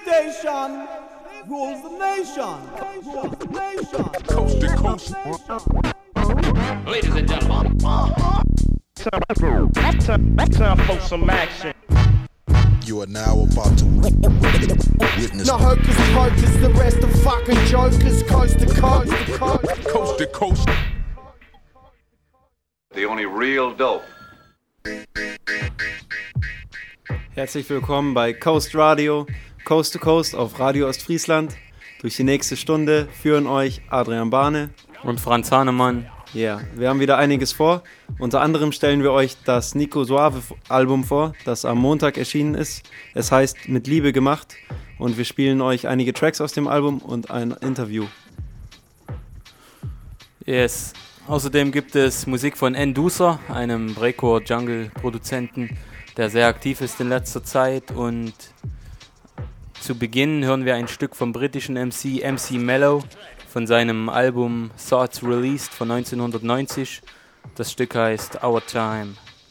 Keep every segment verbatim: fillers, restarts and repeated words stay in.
station rules the nation. Rules the nation. Coast to coast. Ladies and gentlemen. Time for some action. You are now about to witness. No hocus pocus, the rest of fucking jokers, coast to coast to coast. Coast to coast. The only real dope. Herzlich willkommen bei Coast Radio, Coast to Coast auf Radio Ostfriesland. Durch die nächste Stunde führen euch Adrian Bahne und Franz Hahnemann. Ja, yeah, wir haben wieder einiges vor. Unter anderem stellen wir euch das Nico Suave Album vor, das am Montag erschienen ist. Es heißt Mit Liebe gemacht und wir spielen euch einige Tracks aus dem Album und ein Interview. Yes. Außerdem gibt es Musik von Enduser, einem Breakcore-Jungle-Produzenten, der sehr aktiv ist in letzter Zeit. Und zu Beginn hören wir ein Stück vom britischen M C M C Mellow von seinem Album Thoughts Released von neunzehnhundertneunzig. Das Stück heißt Our Time.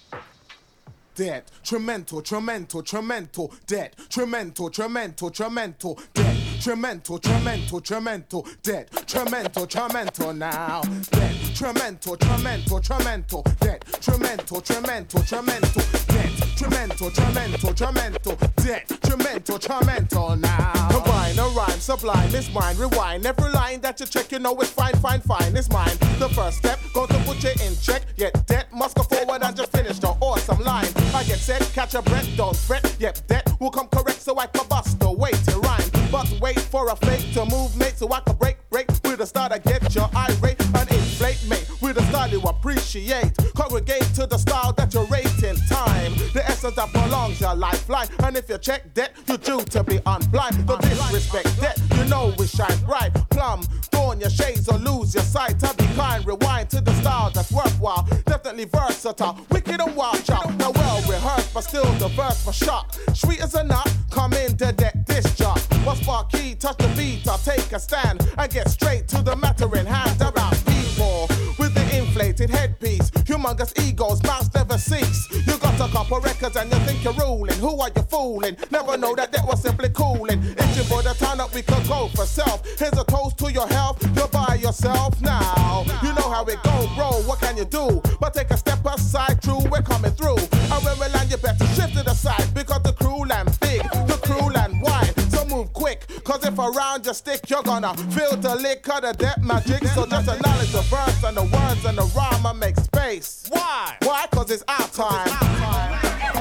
Dead, tremendo, tremendo, tremendo, dead, tremendo, tremendo, tremendo, dead, tremendo, tremendo, tremendo, dead, tremendo, tremendo now, dead, tremendo, tremendo, tremendo, dead, tremendo, tremendo, tremendo, dead, tremendo, tremendo, tremendo, dead, tremendo, tremendo now. Combine a rhyme, sublime, it's mine, rewind, every line that you check, you know it's fine, fine, fine, it's mine. The first step, go to put you in check, yet that must go forward and just finish the awesome line. I get set, catch a breath, don't fret. Yep, that will come correct so I can bust the way to rhyme. But wait for a fake to move, mate, so I can break, break. With a start, I get your irate and inflate, mate. With a style you appreciate. Congregate to the style that you rate in time. The essence that prolongs your lifeline. And if you check that, you're due to be unblind. Don't disrespect that, you know we shine bright. Plumb, thorn your shades or lose your sight. I be kind, rewind to the style that's worthwhile. Definitely versatile, wicked and wild child. Now well rehearsed, but still the verse for shock. Sweet as a nut, come in to deck this job. What's spark key, touch the beat, I'll take a stand and get straight to the matter in hand. About people with the inflated headpiece, humongous egos, mouths never cease. You got a couple records and you think you're ruling. Who are you fooling? Never know that that was simply cooling. Itching for the time that we could go for self. Here's a toast to your health, you're by yourself now. You know how it go, bro, what can you do? But take a step aside, true, we're coming through. And when we land, you better shift to the side. Because the crew land big, the crew land wide. So move quick, cause if around your stick, you're gonna feel the lick of the death magic. So just acknowledge the verse and the words and the rhyme and make space. Why? Why? Cause it's our time. It's our time.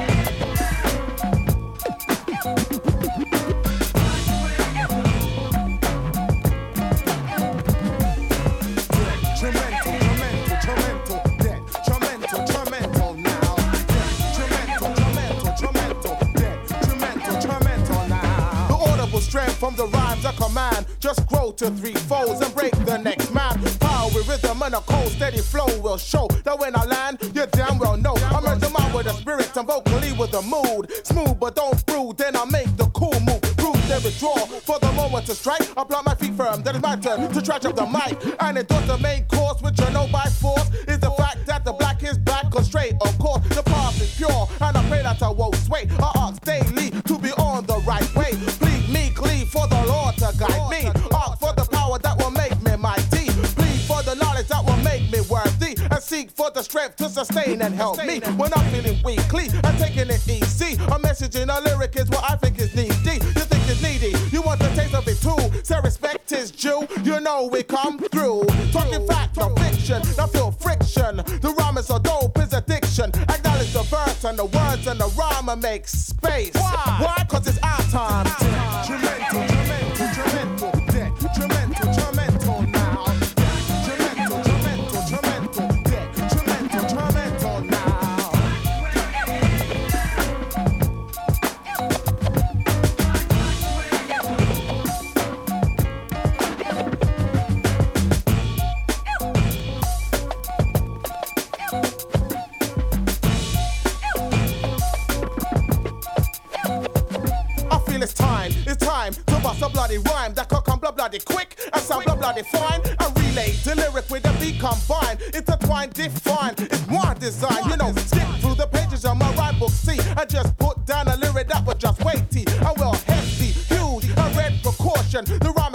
Strength from the rhymes I command. Just grow to three folds and break the next man. Power with rhythm and a cold steady flow will show that when I land, you damn well know I merge them out with a spirit and vocally with a mood. Smooth but don't brood, then I make the cool move. Prove they withdraw for the moment to strike. I plant my feet firm, then it's my turn to trash up the mic. And it does the main course, which you know by force, is the fact that the black is black or straight. Of course, the path is pure, and I pray that I won't sway. I ask daily to be on the right way. Plead meekly for the Lord to guide me. Ask for the power that will make me mighty. Plead for the knowledge that will make me worthy. And seek for the strength to sustain and help me when I'm feeling weakly and taking it easy. A message in a lyric is what I think is needy. You think it's needy, you want the taste of it too. Say respect is due, you know we come through. Talking fact, no fiction, now feel friction. The rhyme is so dope, is addiction. Acknowledge the verse and the words and the rhyme and make space. Why? Why? Cause it's our time. Tremendo, tremendo, tremendo, dead. Tremendo, tremendo now. Tremendo, tremendo, tremendo, dead. Tremendo, tremendo now. I feel it's time, it's time to bust a bloody rhyme that could come bloody quick and sound bloody fine and relay the lyric with the beat combined. Intertwined, defined, it's more design. You know, skip through the pages of my rhyme book, see, and just put down a lyric that was just weighty and well hefty, huge,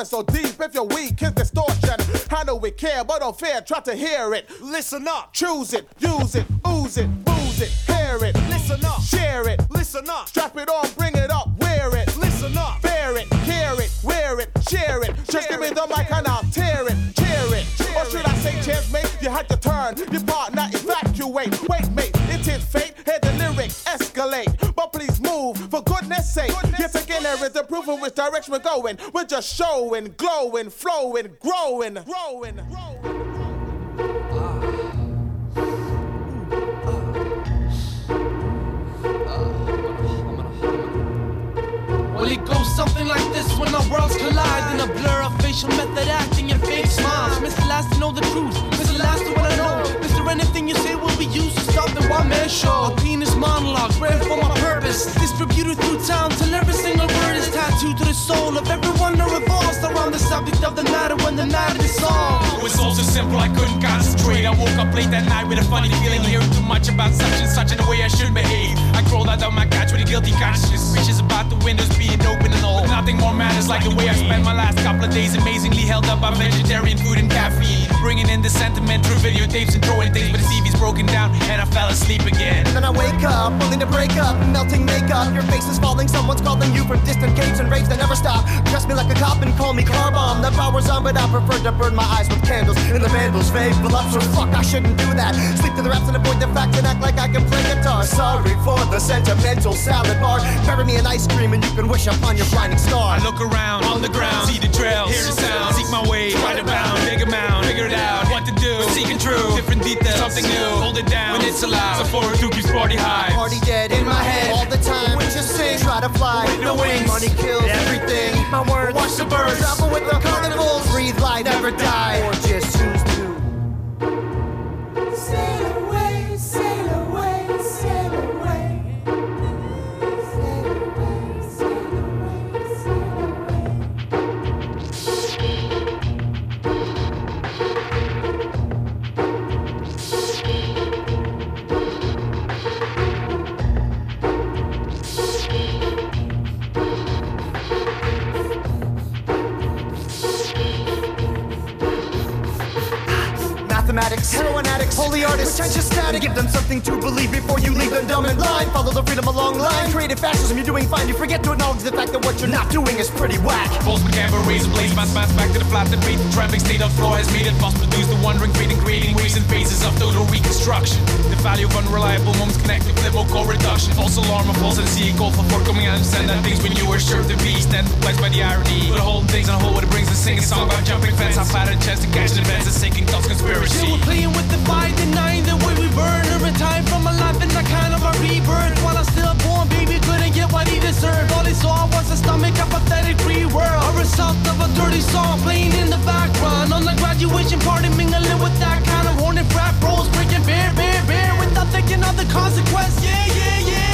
so deep. If you're weak, it's distortion. I know we care, but don't fear, try to hear it. Listen up, choose it, use it, ooze it, booze it, hear it. Listen up, share it, listen up, strap it on, bring it up, wear it. Listen up, bear it, hear it, wear it, share it. Just give me the mic and I'll tear it, cheer it. Or should I say, chance mate, you had to turn, your partner evacuate. Wait, mate, it is fate, hear the lyrics escalate. But please move, for goodness sake. Yet again, there is the proof of which direction we're going. We're just showing, glowing, flowing, growing, growing, growing. Well, it goes something like this when our worlds collide. In a blur of facial method acting and fake smiles. Mister Last to know the truth, Mister Last to what I know. Mister Anything you say will be used to stop the one-man show. A penis monologue, bred for my purpose. Distributed through town till every single word is tattooed to the soul of everyone that revolves around the subject of the matter when the night is solved. It was all so simple I couldn't concentrate. I woke up late that night with a funny feeling, hearing too much about such and such in the way I should behave. I crawled out of my couch with a guilty conscience. Bitches about the windows being open and all. But nothing more matters like the way I spent my last couple of days, amazingly held up by vegetarian food and caffeine. Bringing in the sentiment through videotapes and throwing things, but the T V's broken down and I fell asleep again. And then I wake up, only to break up, melting makeup. Your face is falling, someone's calling you from distant caves and raves that never stop. Dress me like a cop and call me car bomb. The power's on, but I prefer to burn my eyes with candles in the vandals' fave voluptuous. Fuck, I shouldn't do that. Sleep to the raps and avoid the facts and act like I can play guitar. Sorry for the sentimental salad bar. Bury me in ice cream and you can wish upon your blinding star. I look around, on the ground, see the trails, hear the sound, seek my way, try to bound, dig a mound, figure it out, what to do, seeking true, different details, something new, hold it down when it's allowed. So forward two keeps party high. Party dead in my head all the time. When you sing, try to fly with no wings. Money kills everything. Eat my words, watch the birds, travel with the carnivals, breathe light, never die, or just choose to sail away, sail away, sail away, sail away, sail away, sail mathematics, heroin addicts, holy artists, pretentious static. Give them something to believe before you leave them dumb and blind. Follow the freedom along line. Creative fascism, you're doing fine. You forget to acknowledge the fact that what you're not doing is pretty whack. False McCamber, razor blades, mass mass back to the flat debate. The traffic state of floor has made it possible to produce the wondering, creating, creating waves and phases of total reconstruction. The value of unreliable moments connected with vocal reduction. False alarm, a false and see a call for forthcoming and understand that things when you were sure to be. Stand perplexed by the irony. But holding things on a whole what it brings to sing a song about jumping fence. How fat a chest to catch the events and sinking thoughts conspiracy. Yeah, we're playing with the fire, denying the way we burn. Every time from a life in a kind of a rebirth. While I'm still born, baby couldn't get what he deserved. All he saw was a stomach, a pathetic free world. A result of a dirty song playing in the background. On the graduation party, mingling with that kind of horny frat bros. Breaking beer, beer, beer without thinking of the consequence. Yeah, yeah, yeah.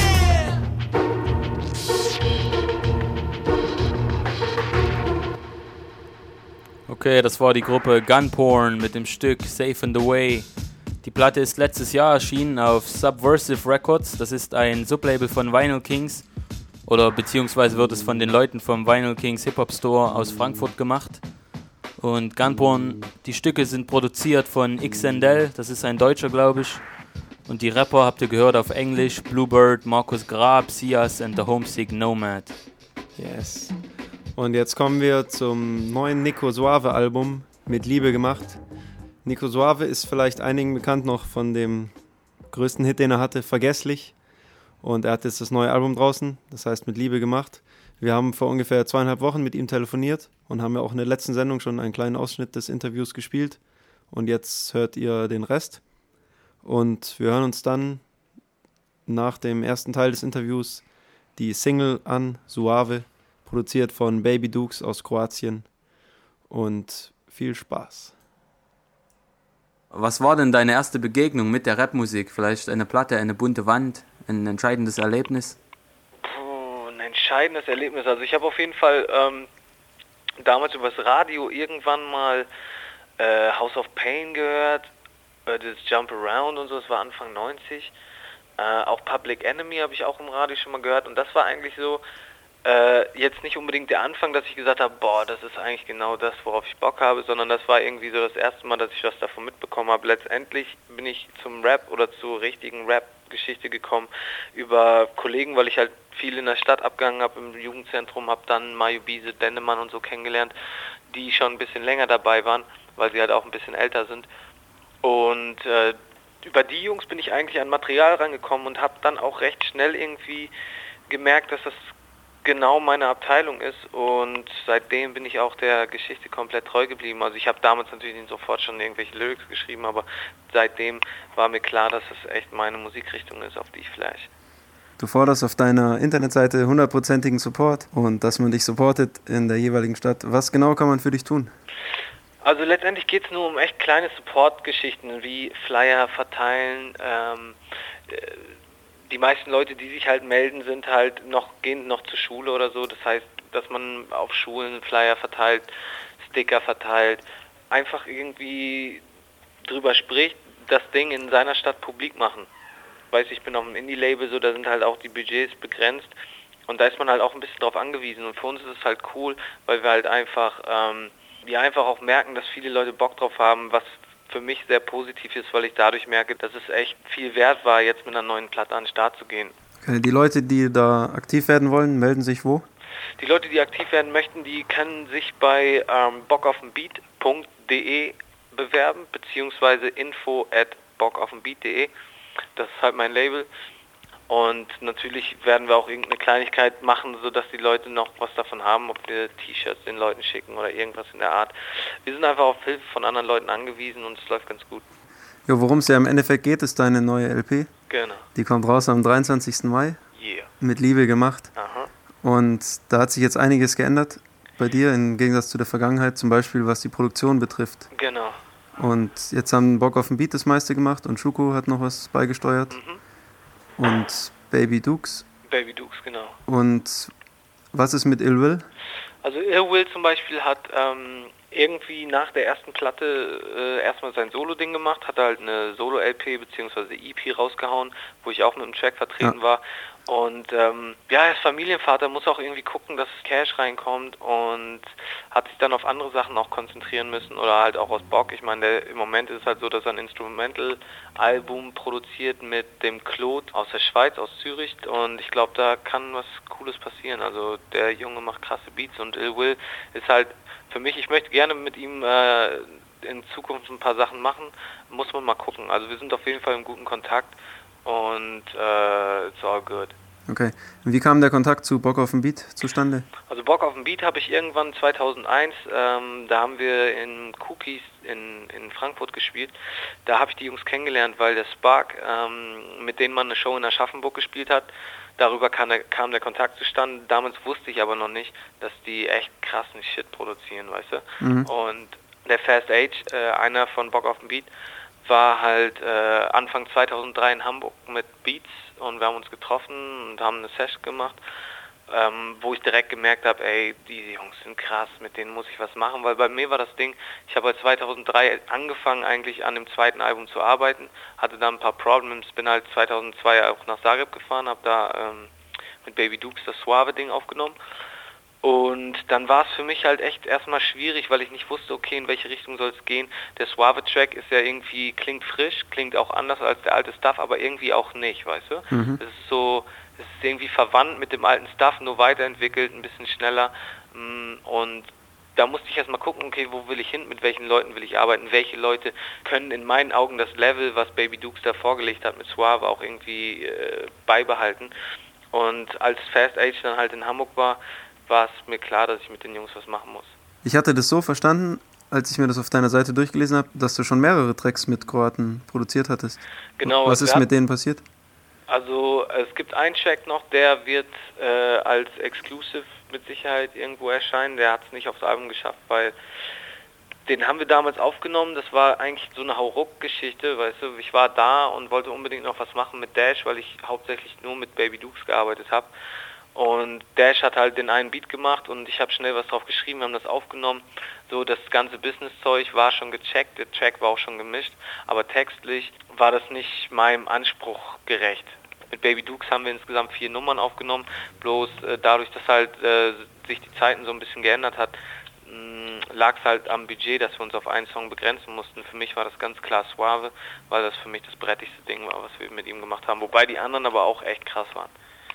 Okay, das war die Gruppe Gunporn mit dem Stück Safe in the Way. Die Platte ist letztes Jahr erschienen auf Subversive Records. Das ist ein Sublabel von Vinyl Kings. Oder beziehungsweise wird es von den Leuten vom Vinyl Kings Hip-Hop Store aus Frankfurt gemacht. Und Gunporn, die Stücke sind produziert von Xandel. Das ist ein Deutscher, glaube ich. Und die Rapper habt ihr gehört auf Englisch. Bluebird, Markus Grab, Sias and the Homesick Nomad. Yes. Und jetzt kommen wir zum neuen Nico Suave Album, Mit Liebe gemacht. Nico Suave ist vielleicht einigen bekannt noch von dem größten Hit, den er hatte, Vergesslich. Und er hat jetzt das neue Album draußen, das heißt Mit Liebe gemacht. Wir haben vor ungefähr zweieinhalb Wochen mit ihm telefoniert und haben ja auch in der letzten Sendung schon einen kleinen Ausschnitt des Interviews gespielt. Und jetzt hört ihr den Rest. Und wir hören uns dann nach dem ersten Teil des Interviews die Single an, Suave, produziert von Baby Dukes aus Kroatien. Und viel Spaß. Was war denn deine erste Begegnung mit der Rapmusik? Vielleicht eine Platte, eine bunte Wand, ein entscheidendes Erlebnis? Puh, ein entscheidendes Erlebnis. Also ich habe auf jeden Fall ähm, damals übers Radio irgendwann mal äh, House of Pain gehört, äh, das Jump Around und so, das war Anfang neunzig. Äh, auch Public Enemy habe ich auch im Radio schon mal gehört und das war eigentlich so äh, jetzt nicht unbedingt der Anfang, dass ich gesagt habe, boah, das ist eigentlich genau das, worauf ich Bock habe, sondern das war irgendwie so das erste Mal, dass ich was davon mitbekommen habe. Letztendlich bin ich zum Rap oder zur richtigen Rap-Geschichte gekommen über Kollegen, weil ich halt viel in der Stadt abgegangen habe, im Jugendzentrum, habe dann Mayu Biese, Dendemann und so kennengelernt, die schon ein bisschen länger dabei waren, weil sie halt auch ein bisschen älter sind. Und äh, über die Jungs bin ich eigentlich an Material rangekommen und habe dann auch recht schnell irgendwie gemerkt, dass das genau meine Abteilung ist, und seitdem bin ich auch der Geschichte komplett treu geblieben. Also ich habe damals natürlich nicht sofort schon irgendwelche Lyrics geschrieben, aber seitdem war mir klar, dass es echt meine Musikrichtung ist, auf die ich flash. Du forderst auf deiner Internetseite hundertprozentigen Support und dass man dich supportet in der jeweiligen Stadt. Was genau kann man für dich tun? Also letztendlich geht es nur um echt kleine Support-Geschichten wie Flyer verteilen. Ähm, die meisten Leute, die sich halt melden, sind halt noch, gehen noch zur Schule oder so. Das heißt, dass man auf Schulen Flyer verteilt, Sticker verteilt, einfach irgendwie drüber spricht, das Ding in seiner Stadt publik machen. Weiß ich bin auf einem Indie-Label, so da sind halt auch die Budgets begrenzt und da ist man halt auch ein bisschen drauf angewiesen, und für uns ist es halt cool, weil wir halt einfach, ähm, wir einfach auch merken, dass viele Leute Bock drauf haben, was für mich sehr positiv ist, weil ich dadurch merke, dass es echt viel wert war, jetzt mit einer neuen Platte an den Start zu gehen. Okay, die Leute, die da aktiv werden wollen, melden sich wo? Die Leute, die aktiv werden möchten, die können sich bei ähm, bockaufenbeat punkt de bewerben, beziehungsweise info at bockaufenbeat punkt de. Das ist halt mein Label. Und natürlich werden wir auch irgendeine Kleinigkeit machen, sodass die Leute noch was davon haben, ob wir T-Shirts den Leuten schicken oder irgendwas in der Art. Wir sind einfach auf Hilfe von anderen Leuten angewiesen und es läuft ganz gut. Ja, worum es ja im Endeffekt geht, ist deine neue L P. Genau. Die kommt raus am dreiundzwanzigsten Mai. Yeah. Mit Liebe gemacht. Aha. Und da hat sich jetzt einiges geändert bei dir, im Gegensatz zu der Vergangenheit, zum Beispiel was die Produktion betrifft. Genau. Und jetzt haben Bock auf den Beat das meiste gemacht und Schuko hat noch was beigesteuert. Mhm. Und Baby Dukes. Baby Dukes, genau. Und was ist mit Ill Will? Also Ill Will zum Beispiel hat ähm, irgendwie nach der ersten Platte äh, erstmal sein Solo-Ding gemacht, hat halt eine Solo-L P bzw. E P rausgehauen, wo ich auch mit dem Track vertreten ja. war. Und ähm, ja, er ist Familienvater, muss auch irgendwie gucken, dass Cash reinkommt, und hat sich dann auf andere Sachen auch konzentrieren müssen oder halt auch aus Bock. Ich meine, der, im Moment ist es halt so, dass er ein Instrumental-Album produziert mit dem Claude aus der Schweiz, aus Zürich, und ich glaube, da kann was Cooles passieren. Also der Junge macht krasse Beats, und Ill Will ist halt für mich, ich möchte gerne mit ihm äh, in Zukunft ein paar Sachen machen, muss man mal gucken. Also wir sind auf jeden Fall im guten Kontakt. Und äh, it's all good. Okay. Und wie kam der Kontakt zu Bock auf den Beat zustande? Also Bock auf den Beat habe ich irgendwann zweitausendeins, ähm, da haben wir in Cookies in, in Frankfurt gespielt. Da habe ich die Jungs kennengelernt, weil der Spark, ähm, mit denen man eine Show in Aschaffenburg gespielt hat, darüber kam der, kam der Kontakt zustande. Damals wusste ich aber noch nicht, dass die echt krassen Shit produzieren, weißt du? Mhm. Und der Fast Age, äh, einer von Bock auf den Beat, war halt äh, Anfang zweitausenddrei in Hamburg mit Beats, und wir haben uns getroffen und haben eine Session gemacht, ähm, wo ich direkt gemerkt habe, ey, diese Jungs sind krass, mit denen muss ich was machen, weil bei mir war das Ding, ich habe halt zweitausenddrei angefangen eigentlich an dem zweiten Album zu arbeiten, hatte da ein paar Problems, bin halt zweitausendzwei auch nach Zagreb gefahren, habe da ähm, mit Baby Dukes das Suave-Ding aufgenommen. Und dann war es für mich halt echt erstmal schwierig, weil ich nicht wusste, okay, in welche Richtung soll es gehen. Der Suave-Track ist ja irgendwie, klingt frisch, klingt auch anders als der alte Stuff, aber irgendwie auch nicht, weißt du? Mhm. Es ist so, es ist irgendwie verwandt mit dem alten Stuff, nur weiterentwickelt, ein bisschen schneller. Und da musste ich erstmal gucken, okay, wo will ich hin, mit welchen Leuten will ich arbeiten, welche Leute können in meinen Augen das Level, was Baby Dukes da vorgelegt hat mit Suave, auch irgendwie äh, beibehalten. Und als Fast Age dann halt in Hamburg war, war es mir klar, dass ich mit den Jungs was machen muss. Ich hatte das so verstanden, als ich mir das auf deiner Seite durchgelesen habe, dass du schon mehrere Tracks mit Kroaten produziert hattest. Genau. Was ist mit denen passiert? Also es gibt einen Track noch, der wird äh, als Exclusive mit Sicherheit irgendwo erscheinen. Der hat es nicht aufs Album geschafft, weil den haben wir damals aufgenommen. Das war eigentlich so eine Hauruck-Geschichte, weißt du. Ich war da und wollte unbedingt noch was machen mit Dash, weil ich hauptsächlich nur mit Baby Dukes gearbeitet habe. Und Dash hat halt den einen Beat gemacht und ich habe schnell was drauf geschrieben, wir haben das aufgenommen. So, das ganze Business-Zeug war schon gecheckt, der Track war auch schon gemischt, aber textlich war das nicht meinem Anspruch gerecht. mit Baby Dukes haben wir insgesamt vier Nummern aufgenommen, bloß äh, dadurch, dass halt äh, sich die Zeiten so ein bisschen geändert hat, lag es halt am Budget, dass wir uns auf einen Song begrenzen mussten. Für mich war das ganz klar Suave, weil das für mich das brettigste Ding war, was wir mit ihm gemacht haben. Wobei die anderen aber auch echt krass waren.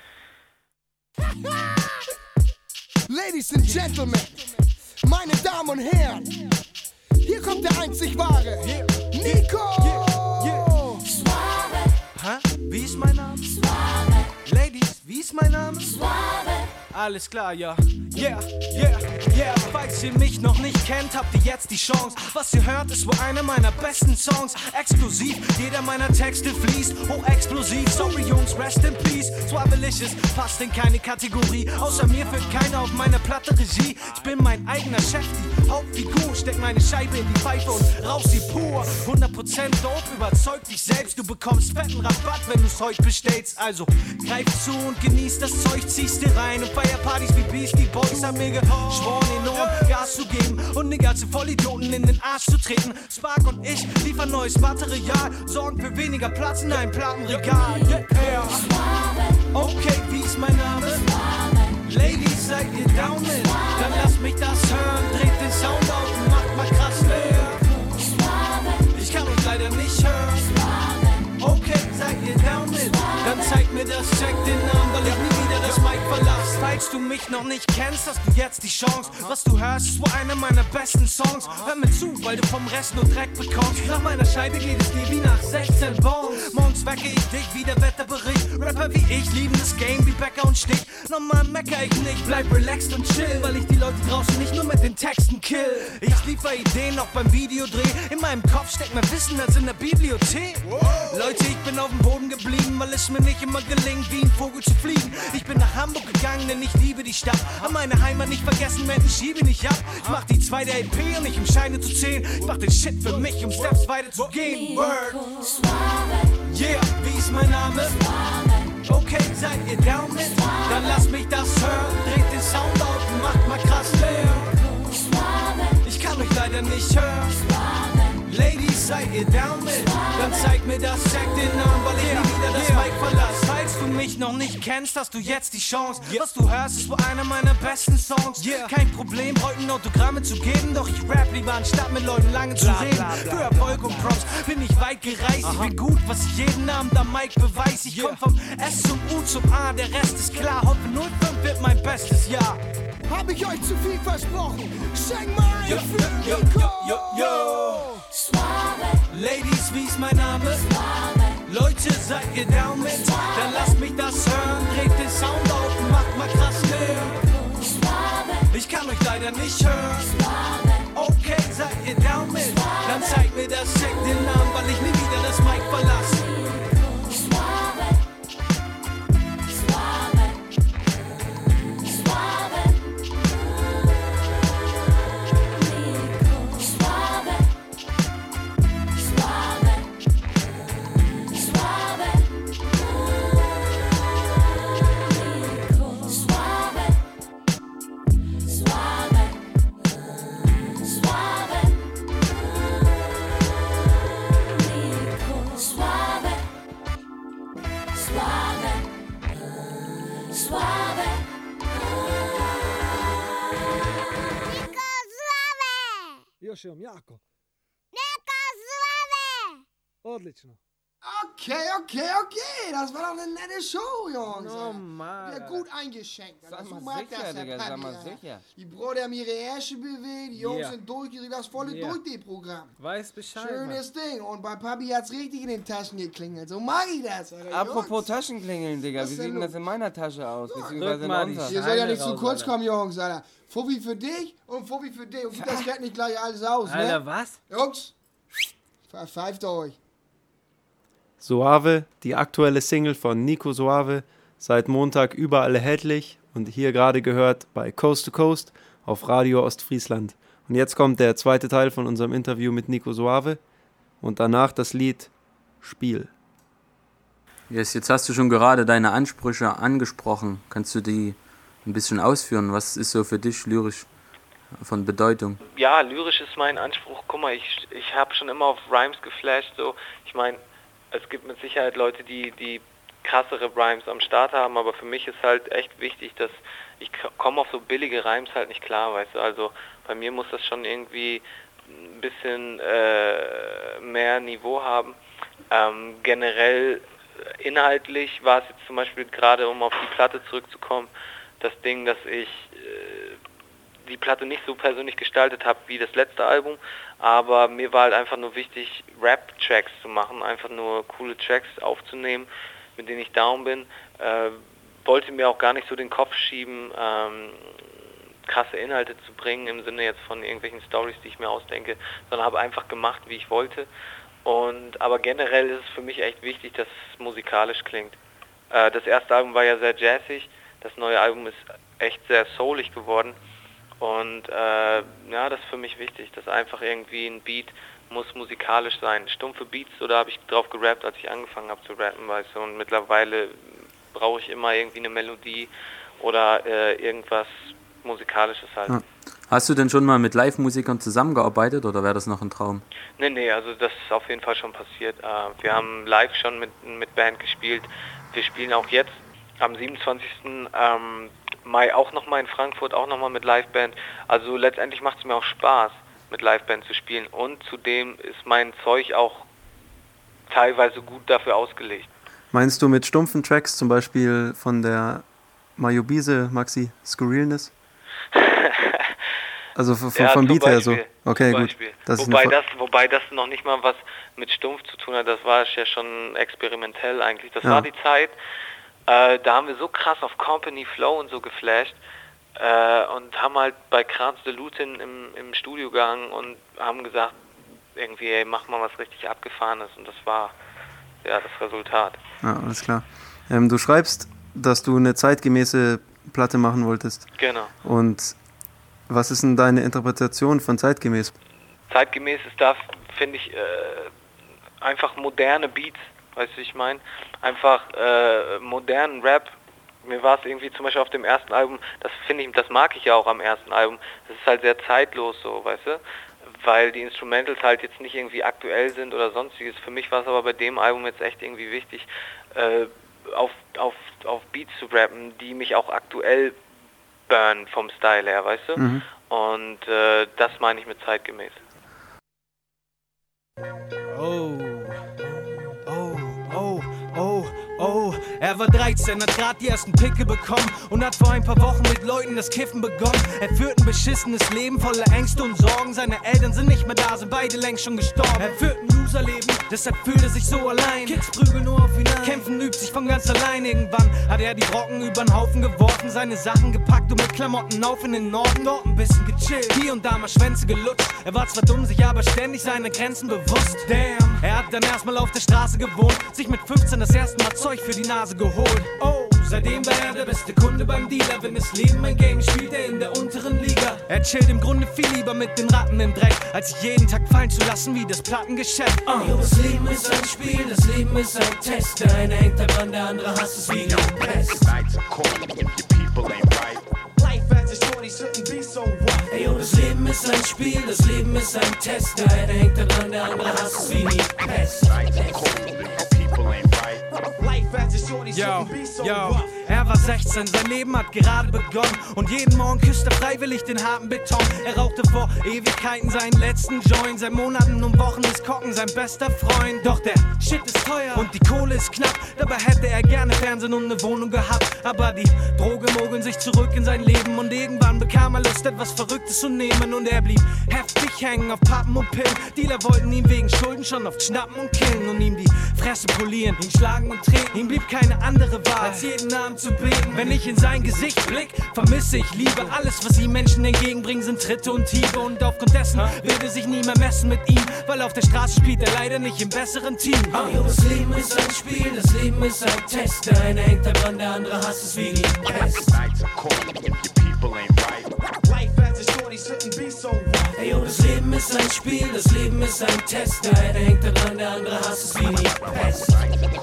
Ladies and Gentlemen, meine Damen und Herren, hier kommt der einzig wahre Nico! Yeah, yeah. Suave. Hä? Wie ist mein Name? Suave. Ladies, wie ist mein Name? Suave. Alles klar, ja. Yeah, yeah, yeah. Falls ihr mich noch nicht kennt, habt ihr jetzt die Chance. Was ihr hört, ist wohl einer meiner besten Songs. Exklusiv, jeder meiner Texte fließt. Hochexplosiv, sorry Jungs, rest in peace. Suavelicious, passt in keine Kategorie. Außer mir führt keiner auf meiner Platte Regie. Ich bin mein eigener Chef, die Hauptfigur. Steck meine Scheibe in die Pfeife und raus sie pur. hundert Prozent dope, überzeug dich selbst. Du bekommst fetten Rabatt, wenn du's heute bestellst. Also greif zu und genieß das Zeug, ziehst dir rein. Und Feierpartys wie Beastie Boys haben mir geschworen, enorm Gas zu geben und ne ganze Vollidioten in den Arsch zu treten. Spark und ich liefern neues Material, sorgen für weniger Platz in einem Plattenregal. Yeah, yeah. Okay, wie ist mein Name? Ladies, seid ihr down mit? Dann lasst mich das hören, dreht den Sound auf und macht mal krass leer. Ich kann euch leider nicht hören. Okay, seid ihr down mit? Dann zeigt mir das, check den Namen, weil ich nie wieder das Mic verlasse. Falls du mich noch nicht kennst, hast du jetzt die Chance. Was du hörst, ist wohl einer meiner besten Songs. Hör mir zu, weil du vom Rest nur Dreck bekommst. Nach meiner Scheibe geht es dir wie nach sechzehn Bonds. Morgens wecke ich dich wie der Wetterbericht. Rapper wie ich lieben das Game wie Bäcker und Stich. Normal mecker ich nicht, bleib relaxed und chill, weil ich die Leute draußen nicht nur mit den Texten kill. Ich liefer Ideen auch beim Videodreh. In meinem Kopf steckt mehr Wissen als in der Bibliothek. Leute, ich bin auf dem Boden geblieben, weil es mir nicht immer gelingt, wie ein Vogel zu fliegen. Ich bin nach Hamburg gegangen, denn ich liebe die Stadt. An meine Heimat nicht vergessen, Menschen schiebe nicht ab. Ich mach die zweite L P und ich im Scheine zu zählen. Ich mach den Shit für mich, um Steps weiter zu gehen. Word. Yeah, wie ist mein Name? Okay, seid ihr down mit? Dann lasst mich das hören, dreht den Sound auf und macht mal krass leer. Ich kann euch leider nicht hören. Ladies, seid ihr down mit? Dann zeigt mir das, check den Namen, weil ich nie wieder das Mic verlasse. Falls du mich noch nicht kennst, hast du jetzt die Chance. Was du hörst, ist wohl einer meiner besten Songs. Kein Problem, Leuten Autogramme zu geben, doch ich rap lieber, anstatt mit Leuten lange zu reden. Für Erfolg und Props bin ich weit gereist. Ich bin gut, was ich jeden Abend am Mic beweis. Ich komm vom S zum U zum A, der Rest ist klar. Hoffe null fünf wird mein bestes Jahr. Hab ich euch zu viel versprochen? Schenk mal ein yo, für yo, Nico! Yo, yo, yo. Ladies, wie ist mein Name? Suave. Leute, seid ihr down mit? Dann lasst mich das hören, dreht den Sound auf und macht mal krass leer. Ich kann euch leider nicht hören. Okay, seid ihr down mit? Dann zeigt mir das, check den Namen, weil ich nie wieder das Mic verlasse. Još imam jako. Neka Suave! Odlično. Okay, okay, okay. Das war doch eine nette Show, Jungs. Normal. Ja, gut eingeschenkt. Sag So mal mag sicher, das, Herr Digga, sag mal Premier. sicher. Die Bruder haben ihre Ärsche bewegt, die Jungs Yeah. sind durchgedreht, das volle Yeah. durch, das Programm. Weiß Bescheid. Schönes Ding. Und bei Papi hat's richtig in den Taschen geklingelt. So mag ich das, Alter. Apropos Jungs. Taschenklingeln, Digga. Was Wie denn sieht denn los? das in meiner Tasche aus? Beziehungsweise Drück in mal die unserer. Ihr sollt ja nicht zu raus, kurz Alter. kommen, Jungs, Alter. Fuffi für dich und Fuffi für dich. Und gib das Geld nicht gleich alles aus, ne? Alter, was? Jungs, verpfeift euch. Suave, die aktuelle Single von Nico Suave, seit Montag überall erhältlich und hier gerade gehört bei Coast to Coast auf Radio Ostfriesland. Und jetzt kommt der zweite Teil von unserem Interview mit Nico Suave und danach das Lied Spiel. Yes, jetzt hast du schon gerade deine Ansprüche angesprochen. Kannst du die ein bisschen ausführen? Was ist so für dich lyrisch von Bedeutung? Ja, lyrisch ist mein Anspruch. Guck mal, ich, ich habe schon immer auf Rhymes geflasht. So, ich meine, es gibt mit Sicherheit Leute, die, die krassere Rhymes am Start haben, aber für mich ist halt echt wichtig, dass ich komme auf so billige Rhymes halt nicht klar, weißt du, also bei mir muss das schon irgendwie ein bisschen äh, mehr Niveau haben. Ähm, generell inhaltlich war es jetzt zum Beispiel gerade, um auf die Platte zurückzukommen, das Ding, dass ich äh, die Platte nicht so persönlich gestaltet habe wie das letzte Album, aber mir war halt einfach nur wichtig, Rap-Tracks zu machen, einfach nur coole Tracks aufzunehmen, mit denen ich down bin. Äh, wollte mir auch gar nicht so den Kopf schieben, ähm, krasse Inhalte zu bringen, im Sinne jetzt von irgendwelchen Stories, die ich mir ausdenke, sondern habe einfach gemacht, wie ich wollte. Und aber generell ist es für mich echt wichtig, dass es musikalisch klingt. Äh, das erste Album war ja sehr jazzig, das neue Album ist echt sehr soulig geworden. Und äh, ja, das ist für mich wichtig, dass einfach irgendwie ein Beat muss musikalisch sein. Stumpfe Beats, oder habe ich drauf gerappt, als ich angefangen habe zu rappen, weißt du. Und mittlerweile brauche ich immer irgendwie eine Melodie oder äh, irgendwas Musikalisches halt. Ja. Hast du denn schon mal mit Live-Musikern zusammengearbeitet oder wäre das noch ein Traum? Nee, nee, also das ist auf jeden Fall schon passiert. Äh, wir haben live schon mit, mit Band gespielt. Wir spielen auch jetzt am siebenundzwanzigsten Ähm, Mai auch nochmal in Frankfurt, auch nochmal mit Liveband. Also letztendlich macht es mir auch Spaß, mit Liveband zu spielen. Und zudem ist mein Zeug auch teilweise gut dafür ausgelegt. Meinst du mit stumpfen Tracks, zum Beispiel von der Mayobise, Maxi, Skurrilness? Also von, ja, vom Beat her so. Okay, gut. Das wobei, das, wobei das noch nicht mal was mit stumpf zu tun hat, das war ja schon experimentell eigentlich. Das ja. war die Zeit, äh, da haben wir so krass auf Company Flow und so geflasht äh, und haben halt bei Kranz de Lutin im, im Studio gegangen und haben gesagt, irgendwie, ey, mach mal was richtig Abgefahrenes, und das war ja das Resultat. Ja, alles klar. Ähm, du schreibst, dass du eine zeitgemäße Platte machen wolltest. Genau. Und was ist denn deine Interpretation von zeitgemäß? Zeitgemäß ist da, finde ich, äh, einfach moderne Beats, weißt du, wie ich meine? Einfach äh, modernen Rap. Mir war es irgendwie zum Beispiel auf dem ersten Album, das finde ich, das mag ich ja auch am ersten Album, das ist halt sehr zeitlos so, weißt du? Weil die Instrumentals halt jetzt nicht irgendwie aktuell sind oder sonstiges. Für mich war es aber bei dem Album jetzt echt irgendwie wichtig, äh, auf, auf, auf Beats zu rappen, die mich auch aktuell burn vom Style her, weißt du? Mhm. Und äh, das meine ich mit zeitgemäß. Oh, oh, oh, oh, oh. Er war dreizehn, hat grad die ersten Picke bekommen und hat vor ein paar Wochen mit Leuten das Kiffen begonnen. Er führt ein beschissenes Leben voller Ängste und Sorgen. Seine Eltern sind nicht mehr da, sind beide längst schon gestorben. Er führt ein Loserleben, deshalb fühlt er sich so allein. Kids prügeln nur auf ihn ein. Kämpfen übt sich von ganz allein. Irgendwann hat er die Brocken übern Haufen geworfen, seine Sachen gepackt und mit Klamotten auf in den Norden. Dort ein bisschen gechillt, hier und da mal Schwänze gelutscht. Er war zwar dumm, sich aber ständig seine Grenzen bewusst. Damn, er hat dann erstmal auf der Straße gewohnt, sich mit fünfzehn das erste Mal Zeug für die Nase geholt. Oh, seitdem war er der beste Kunde beim Dealer. Wenn das Leben ein Game spielt, er in der unteren Liga. Er chillt im Grunde viel lieber mit den Ratten im Dreck, als sich jeden Tag fallen zu lassen wie das Plattengeschäft. uh. Jo, das Leben ist ein Spiel, das Leben ist ein Test. Der eine hängt daran, der andere hasst es wie die Pest. Ey, yo, das Leben ist ein Spiel, das Leben ist ein Test. Der eine hängt daran, der andere hasst es wie die Pest. Yo, yo, er war sechzehn, sein Leben hat gerade begonnen und jeden Morgen küsst er freiwillig den harten Beton. Er rauchte vor Ewigkeiten seinen letzten Joint, seit Monaten und Wochen ist Kochen sein bester Freund. Doch der Shit ist teuer und die Kohle ist knapp, dabei hätte er gerne Fernsehen und eine Wohnung gehabt. Aber die Drogen mogeln sich zurück in sein Leben und irgendwann bekam er Lust, etwas Verrücktes zu nehmen. Und er blieb heftig hängen auf Pappen und Pillen. Dealer wollten ihn wegen Schulden schon oft schnappen und killen und ihm die Fresse polieren, ihn schlagen und treten. Ihm blieb keine andere Wahl, als jeden Abend zu beten. Wenn ich in sein Gesicht blick, vermisse ich Liebe. Alles, was ihm Menschen entgegenbringen, sind Tritte und Hiebe. Und aufgrund dessen wird er sich nie mehr messen mit ihm, weil auf der Straße spielt er leider nicht im besseren Team. Oh, jo, das Leben ist ein Spiel, das Leben ist ein Test. Der eine hängt daran, der andere hasst es wie die Pest. Ey, yo, das Leben ist ein Spiel, das Leben ist ein Test. Der eine hängt daran, der andere hasst es wie die Pest.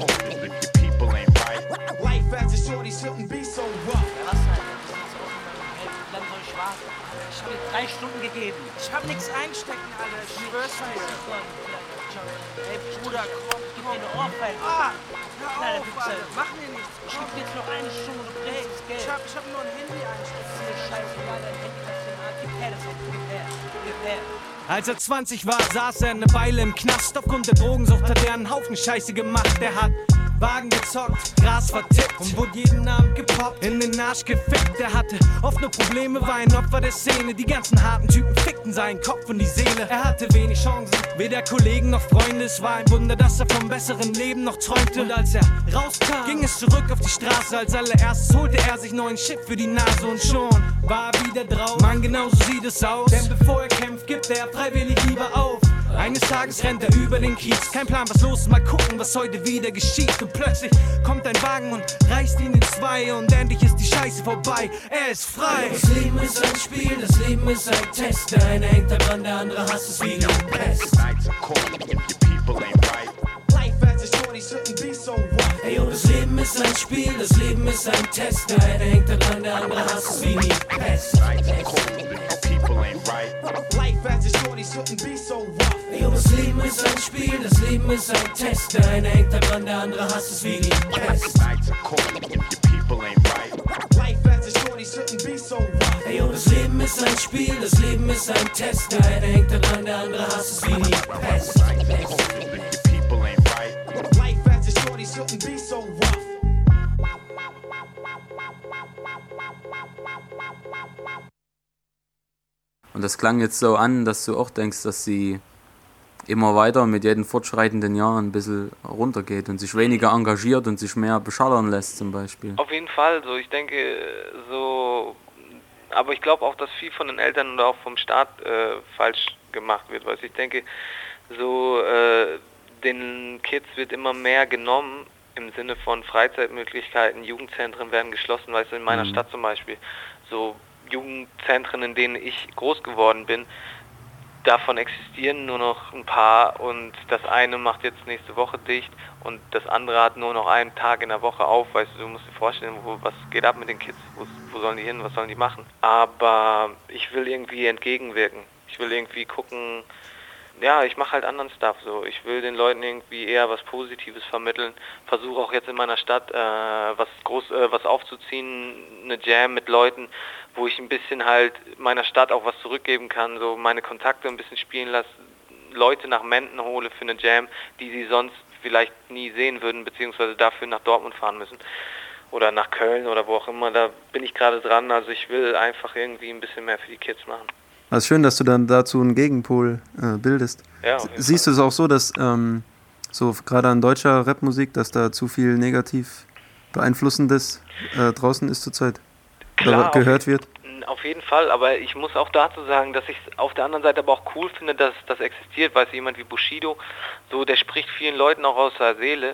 Ich hab dir drei Stunden gegeben. Ich hab nichts einstecken, Alter. Ich schwör's dir. Ey, Bruder, komm, gib mir eine Ohrfeige. Ah! Kleiner Wichser, mach mir nichts. Ich geb dir jetzt noch eine Stunde, du kriegst Geld. Ich hab, ich hab nur ein Handy eingestellt. Das ist mir scheißegal, dein Handy kannst du mir gib her, das Handy, gib her, gib her. Als er zwanzig war, saß er eine Weile im Knast. Aufgrund der Drogensucht hat er einen Haufen Scheiße gemacht. Er hat Wagen gezockt, Gras vertippt und wurde jeden Abend gepoppt, in den Arsch gefickt. Er hatte oft nur Probleme, war ein Opfer der Szene. Die ganzen harten Typen fickten seinen Kopf und die Seele. Er hatte wenig Chancen, weder Kollegen noch Freunde. Es war ein Wunder, dass er vom besseren Leben noch träumte. Und als er rauskam, ging es zurück auf die Straße. Als allererstes holte er sich neuen Shit für die Nase und schon war er wieder drauf. Mann, genau so sieht es aus, denn bevor er kämpft, gibt er freiwillig lieber auf. Eines Tages rennt er über den Kiez, kein Plan, was los ist, mal gucken, was heute wieder geschieht. Und plötzlich kommt ein Wagen und reißt ihn in zwei und endlich ist die Scheiße vorbei, er ist frei. Das Leben ist ein Spiel, das Leben ist ein Test. Der eine hängt daran, der andere hasst es wie die Pest. Ey, yo, das Leben ist ein Spiel, das Leben ist ein Test. Der eine hängt daran, der andere hasst es wie die Pest. Ey, yo, das Leben ist ein Spiel, das Leben ist ein Test. Der eine hängt daran, der andere hasst es wie die Pest. Ey, yo, das Leben ist ein Spiel, das Leben ist ein Test. Der eine hängt daran, der andere hasst es wie die Pest. Und das klang jetzt so an, dass du auch denkst, dass sie immer weiter mit jedem fortschreitenden Jahr ein bisschen runtergeht und sich weniger engagiert und sich mehr beschallern lässt zum Beispiel. Auf jeden Fall, so ich denke so, aber ich glaube auch, dass viel von den Eltern und auch vom Staat äh, falsch gemacht wird, weil ich denke, so äh, den Kids wird immer mehr genommen im Sinne von Freizeitmöglichkeiten, Jugendzentren werden geschlossen, weißt du, in meiner mhm. Stadt zum Beispiel, so Jugendzentren, in denen ich groß geworden bin, davon existieren nur noch ein paar und das eine macht jetzt nächste Woche dicht und das andere hat nur noch einen Tag in der Woche auf, weißt du, du musst dir vorstellen, wo, was geht ab mit den Kids, wo, wo sollen die hin, was sollen die machen, aber ich will irgendwie entgegenwirken, ich will irgendwie gucken, ja, ich mache halt anderen Stuff so, ich will den Leuten irgendwie eher was Positives vermitteln, versuche auch jetzt in meiner Stadt äh, was groß, äh, was aufzuziehen, eine Jam mit Leuten, wo ich ein bisschen halt meiner Stadt auch was zurückgeben kann, so meine Kontakte ein bisschen spielen lasse, Leute nach Menden hole für eine Jam, die sie sonst vielleicht nie sehen würden, beziehungsweise dafür nach Dortmund fahren müssen oder nach Köln oder wo auch immer, da bin ich gerade dran, also ich will einfach irgendwie ein bisschen mehr für die Kids machen. Es ist schön, dass du dann dazu einen Gegenpol äh, bildest. Ja, siehst du es auch so, dass ähm, so gerade an deutscher Rapmusik, dass da zu viel negativ Beeinflussendes äh, draußen ist zurzeit? Klar, gehört auf, wird? Auf jeden Fall, aber ich muss auch dazu sagen, dass ich es auf der anderen Seite aber auch cool finde, dass das existiert, weil jemand wie Bushido, so der spricht vielen Leuten auch aus der Seele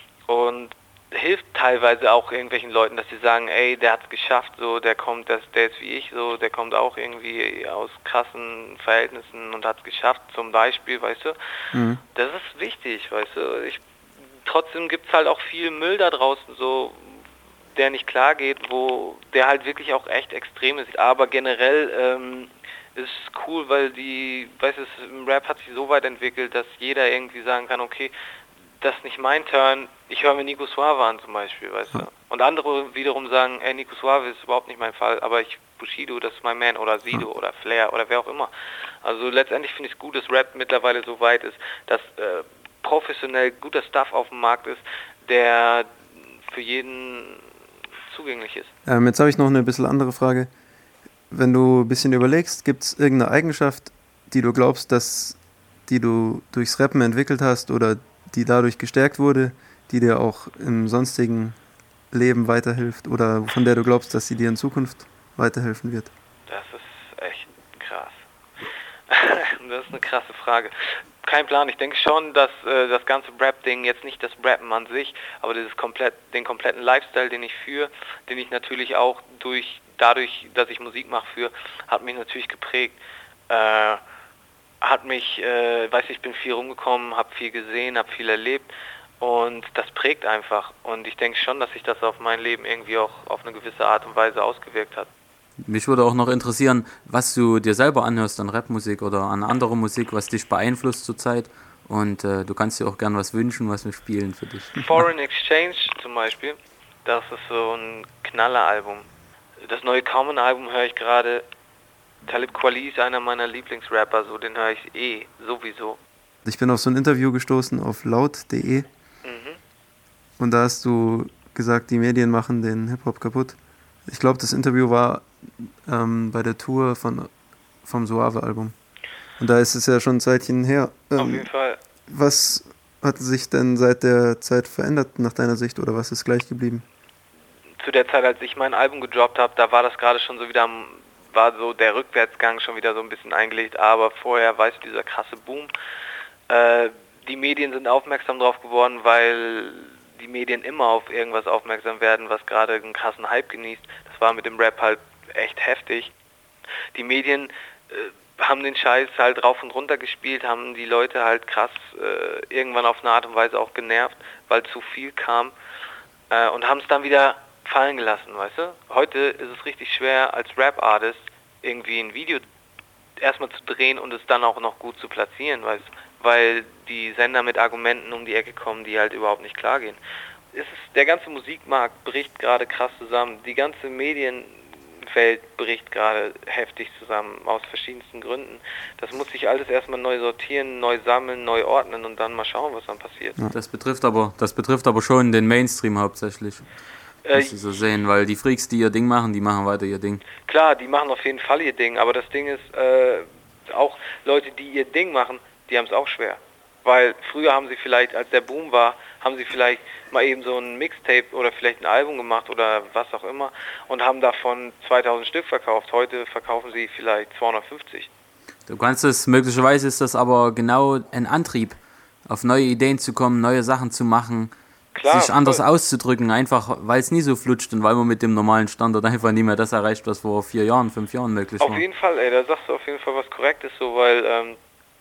und hilft teilweise auch irgendwelchen Leuten, dass sie sagen, ey, der hat's geschafft, so, der kommt, der, der ist wie ich, so, der kommt auch irgendwie aus krassen Verhältnissen und hat's geschafft, zum Beispiel, weißt du. Mhm. Das ist wichtig, weißt du. Ich, trotzdem gibt's halt auch viel Müll da draußen, so, der nicht klar geht, wo der halt wirklich auch echt extrem ist. Aber generell ähm, ist cool, weil die, weißt du, im Rap hat sich so weit entwickelt, dass jeder irgendwie sagen kann, okay, das ist nicht mein Turn, ich höre mir Nico Suave an zum Beispiel, weißt du. Und andere wiederum sagen, ey, Nico Suave ist überhaupt nicht mein Fall, aber ich, Bushido, das ist mein Man, oder Sido ja. oder Flair oder wer auch immer. Also letztendlich finde ich es gut, dass Rap mittlerweile so weit ist, dass äh, professionell guter Stuff auf dem Markt ist, der für jeden zugänglich ist. Ähm, jetzt habe ich noch eine bisschen andere Frage. Wenn du ein bisschen überlegst, gibt es irgendeine Eigenschaft, die du glaubst, dass die du durchs Rappen entwickelt hast oder die dadurch gestärkt wurde, die dir auch im sonstigen Leben weiterhilft oder von der du glaubst, dass sie dir in Zukunft weiterhelfen wird? Das ist echt krass. Das ist eine krasse Frage. Kein Plan. Ich denke schon, dass äh, das ganze Rap-Ding, jetzt nicht das Rappen an sich, aber dieses komplett, den kompletten Lifestyle, den ich führe, den ich natürlich auch durch, dadurch, dass ich Musik mache, führe, hat mich natürlich geprägt. Äh, hat mich, äh, weiß ich bin viel rumgekommen, habe viel gesehen, habe viel erlebt und das prägt einfach. Und ich denke schon, dass sich das auf mein Leben irgendwie auch auf eine gewisse Art und Weise ausgewirkt hat. Mich würde auch noch interessieren, was du dir selber anhörst an Rapmusik oder an anderer Musik, was dich beeinflusst zurzeit Und äh, du kannst dir auch gern was wünschen, was wir spielen für dich. Foreign Exchange zum Beispiel, das ist so ein Knalleralbum. Das neue Common-Album höre ich gerade. Talib Kweli ist einer meiner Lieblingsrapper, so den höre ich eh sowieso. Ich bin auf so ein Interview gestoßen auf laut punkt de mhm. und da hast du gesagt, die Medien machen den Hip-Hop kaputt. Ich glaube, das Interview war ähm, bei der Tour von, vom Suave-Album. Und da ist es ja schon ein Zeitchen her. Ähm, auf jeden Fall. Was hat sich denn seit der Zeit verändert nach deiner Sicht oder was ist gleich geblieben? Zu der Zeit, als ich mein Album gedroppt habe, da war das gerade schon so wieder, war so der Rückwärtsgang schon wieder so ein bisschen eingelegt, aber vorher, weißt du, dieser krasse Boom. Äh, die Medien sind aufmerksam drauf geworden, weil die Medien immer auf irgendwas aufmerksam werden, was gerade einen krassen Hype genießt. Das war mit dem Rap halt echt heftig. Die Medien äh, haben den Scheiß halt rauf und runter gespielt, haben die Leute halt krass äh, irgendwann auf eine Art und Weise auch genervt, weil zu viel kam äh, und haben es dann wieder fallen gelassen, weißt du? Heute ist es richtig schwer, als Rap-Artist irgendwie ein Video erstmal zu drehen und es dann auch noch gut zu platzieren, weißt du? Weil die Sender mit Argumenten um die Ecke kommen, die halt überhaupt nicht klar gehen. Es ist, der ganze Musikmarkt bricht gerade krass zusammen. Die ganze Medienwelt bricht gerade heftig zusammen, aus verschiedensten Gründen. Das muss sich alles erstmal neu sortieren, neu sammeln, neu ordnen und dann mal schauen, was dann passiert. Das betrifft aber, das betrifft aber schon den Mainstream hauptsächlich. Äh, Muss ich so sehen, weil die Freaks, die ihr Ding machen, die machen weiter ihr Ding. Klar, die machen auf jeden Fall ihr Ding, aber das Ding ist, äh, auch Leute, die ihr Ding machen, die haben es auch schwer. Weil früher haben sie vielleicht, als der Boom war, haben sie vielleicht mal eben so ein Mixtape oder vielleicht ein Album gemacht oder was auch immer und haben davon zweitausend Stück verkauft. Heute verkaufen sie vielleicht zweihundertfünfzig. Du kannst es, möglicherweise ist das aber genau ein Antrieb, auf neue Ideen zu kommen, neue Sachen zu machen, Klar, sich anders voll. auszudrücken, einfach weil es nie so flutscht und weil man mit dem normalen Standard einfach nie mehr das erreicht, was vor vier Jahren, fünf Jahren möglich war. Auf jeden Fall, ey, da sagst du auf jeden Fall was Korrektes so, weil ähm,